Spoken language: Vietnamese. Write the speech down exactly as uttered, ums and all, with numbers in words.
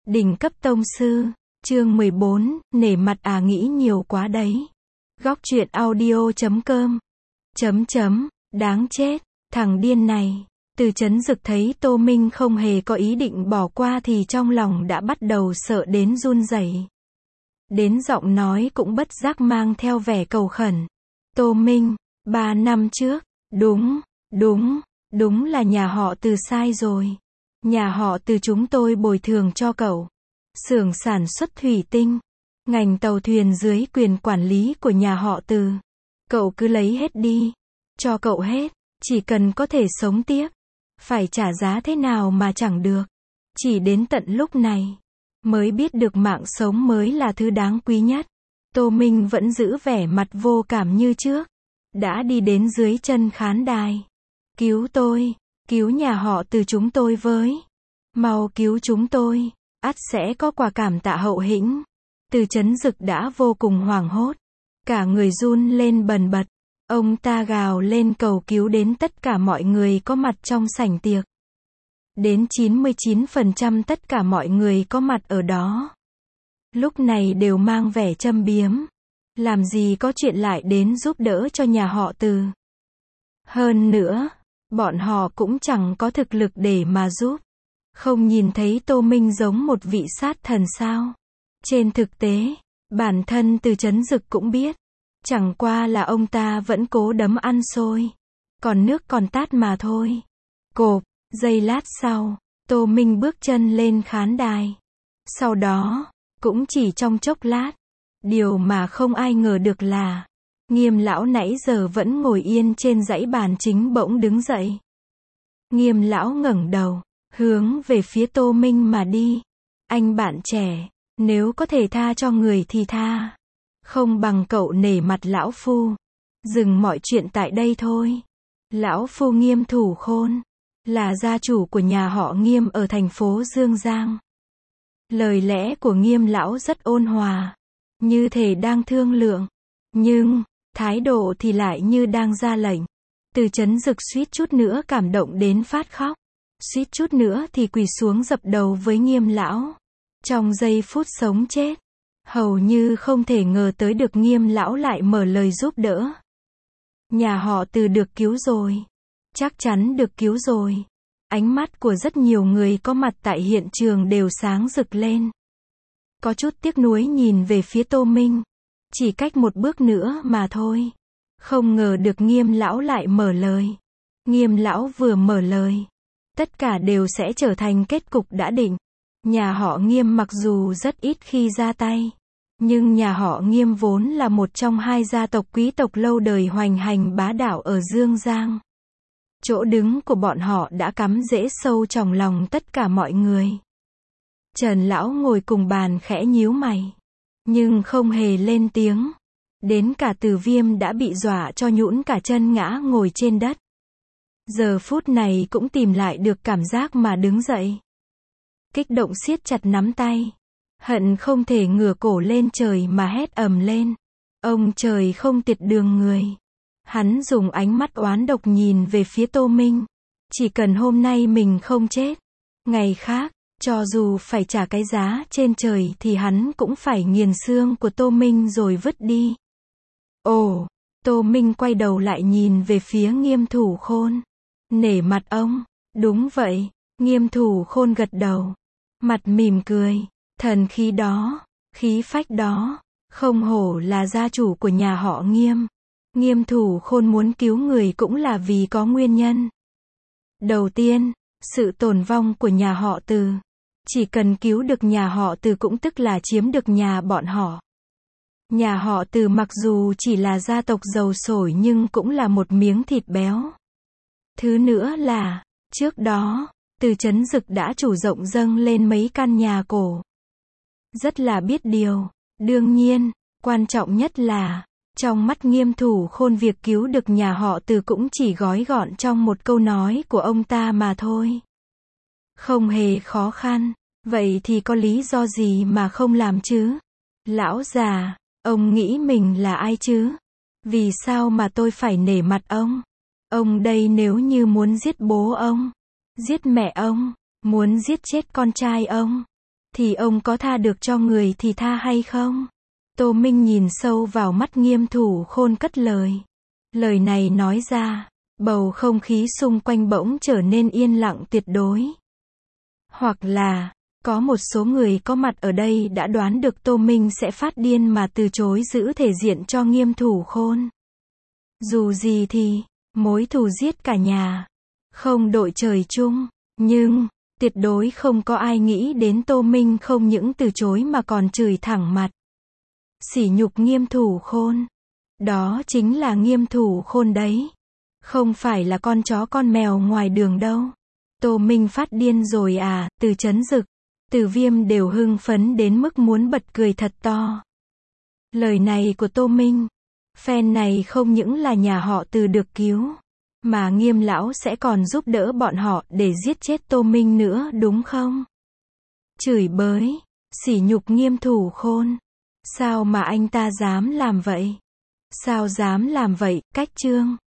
Đỉnh cấp tông sư, chương mười bốn, nể mặt à nghĩ nhiều quá đấy. Góc truyện audio chấm com. Chấm chấm, đáng chết, thằng điên này. Từ Chấn Dực thấy Tô Minh không hề có ý định bỏ qua thì trong lòng đã bắt đầu sợ đến run rẩy. Đến giọng nói cũng bất giác mang theo vẻ cầu khẩn. Tô Minh, ba năm trước, đúng, đúng, đúng là nhà họ Từ sai rồi. Nhà họ Từ chúng tôi bồi thường cho cậu. Xưởng sản xuất thủy tinh, ngành tàu thuyền dưới quyền quản lý của nhà họ Từ. Cậu cứ lấy hết đi. Cho cậu hết, chỉ cần có thể sống tiếp. Phải trả giá thế nào mà chẳng được. Chỉ đến tận lúc này, mới biết được mạng sống mới là thứ đáng quý nhất. Tô Minh vẫn giữ vẻ mặt vô cảm như trước. Đã đi đến dưới chân khán đài. Cứu tôi, cứu nhà họ Từ chúng tôi với. Mau cứu chúng tôi, ắt sẽ có quả cảm tạ hậu hĩnh. Từ Chấn Dực đã vô cùng hoảng hốt. Cả người run lên bần bật. Ông ta gào lên cầu cứu đến tất cả mọi người có mặt trong sảnh tiệc. Đến chín mươi chín phần trăm tất cả mọi người có mặt ở đó. Lúc này đều mang vẻ châm biếm. Làm gì có chuyện lại đến giúp đỡ cho nhà họ Từ. Hơn nữa, bọn họ cũng chẳng có thực lực để mà giúp. Không nhìn thấy Tô Minh giống một vị sát thần sao? Trên thực tế, bản thân Từ Chấn Dực cũng biết. Chẳng qua là ông ta vẫn cố đấm ăn xôi. Còn nước còn tát mà thôi. Cộp, giây lát sau, Tô Minh bước chân lên khán đài. Sau đó, cũng chỉ trong chốc lát. Điều mà không ai ngờ được là, Nghiêm lão nãy giờ vẫn ngồi yên trên dãy bàn chính bỗng đứng dậy. Nghiêm lão ngẩng đầu, hướng về phía Tô Minh mà đi. Anh bạn trẻ, nếu có thể tha cho người thì tha. Không bằng cậu nể mặt lão phu. Dừng mọi chuyện tại đây thôi. Lão phu Nghiêm Thủ Khôn, là gia chủ của nhà họ Nghiêm ở thành phố Dương Giang. Lời lẽ của Nghiêm lão rất ôn hòa, như thể đang thương lượng. Nhưng, thái độ thì lại như đang ra lệnh. Từ Chấn Dực suýt chút nữa cảm động đến phát khóc. Suýt chút nữa thì quỳ xuống dập đầu với Nghiêm lão. Trong giây phút sống chết, hầu như không thể ngờ tới được Nghiêm lão lại mở lời giúp đỡ. Nhà họ Từ được cứu rồi. Chắc chắn được cứu rồi. Ánh mắt của rất nhiều người có mặt tại hiện trường đều sáng rực lên. Có chút tiếc nuối nhìn về phía Tô Minh. Chỉ cách một bước nữa mà thôi. Không ngờ được Nghiêm lão lại mở lời. Nghiêm lão vừa mở lời, tất cả đều sẽ trở thành kết cục đã định. Nhà họ Nghiêm mặc dù rất ít khi ra tay, nhưng nhà họ Nghiêm vốn là một trong hai gia tộc quý tộc lâu đời hoành hành bá đạo ở Dương Giang. Chỗ đứng của bọn họ đã cắm rễ sâu trong lòng tất cả mọi người. Trần lão ngồi cùng bàn khẽ nhíu mày, nhưng không hề lên tiếng. Đến cả Từ Viêm đã bị dọa cho nhũn cả chân ngã ngồi trên đất. Giờ phút này cũng tìm lại được cảm giác mà đứng dậy. Kích động siết chặt nắm tay. Hận không thể ngửa cổ lên trời mà hét ầm lên. Ông trời không tiệt đường người. Hắn dùng ánh mắt oán độc nhìn về phía Tô Minh. Chỉ cần hôm nay mình không chết, ngày khác, cho dù phải trả cái giá trên trời thì hắn cũng phải nghiền xương của Tô Minh rồi vứt đi. Ồ, Tô Minh quay đầu lại nhìn về phía Nghiêm Thủ Khôn. Nể mặt ông. Đúng vậy, Nghiêm Thủ Khôn gật đầu. Mặt mỉm cười. Thần khí đó, khí phách đó, không hổ là gia chủ của nhà họ Nghiêm. Nghiêm Thủ Khôn muốn cứu người cũng là vì có nguyên nhân. Đầu tiên, sự tồn vong của nhà họ Từ. Chỉ cần cứu được nhà họ Từ cũng tức là chiếm được nhà bọn họ. Nhà họ Từ mặc dù chỉ là gia tộc giàu sổi nhưng cũng là một miếng thịt béo. Thứ nữa là, trước đó, Từ Chấn Dực đã chủ động dâng lên mấy căn nhà cổ. Rất là biết điều. Đương nhiên, quan trọng nhất là, trong mắt Nghiêm Thủ Khôn việc cứu được nhà họ Từ cũng chỉ gói gọn trong một câu nói của ông ta mà thôi. Không hề khó khăn. Vậy thì có lý do gì mà không làm chứ? Lão già, ông nghĩ mình là ai chứ? Vì sao mà tôi phải nể mặt ông? Ông đây nếu như muốn giết bố ông, giết mẹ ông, muốn giết chết con trai ông, thì ông có tha được cho người thì tha hay không? Tô Minh nhìn sâu vào mắt Nghiêm Thủ Khôn cất lời. Lời này nói ra, bầu không khí xung quanh bỗng trở nên yên lặng tuyệt đối. Hoặc là, có một số người có mặt ở đây đã đoán được Tô Minh sẽ phát điên mà từ chối giữ thể diện cho Nghiêm Thủ Khôn. Dù gì thì, mối thù giết cả nhà, không đội trời chung, nhưng, tuyệt đối không có ai nghĩ đến Tô Minh không những từ chối mà còn chửi thẳng mặt. Sỉ nhục Nghiêm Thủ Khôn. Đó chính là Nghiêm Thủ Khôn đấy. Không phải là con chó con mèo ngoài đường đâu. Tô Minh phát điên rồi à, Từ Chấn Dực, Từ Viêm đều hưng phấn đến mức muốn bật cười thật to. Lời này của Tô Minh, phen này không những là nhà họ Từ được cứu, mà Nghiêm lão sẽ còn giúp đỡ bọn họ để giết chết Tô Minh nữa đúng không? Chửi bới, sỉ nhục Nghiêm Thủ Khôn. Sao mà anh ta dám làm vậy? Sao dám làm vậy, Cách Trương?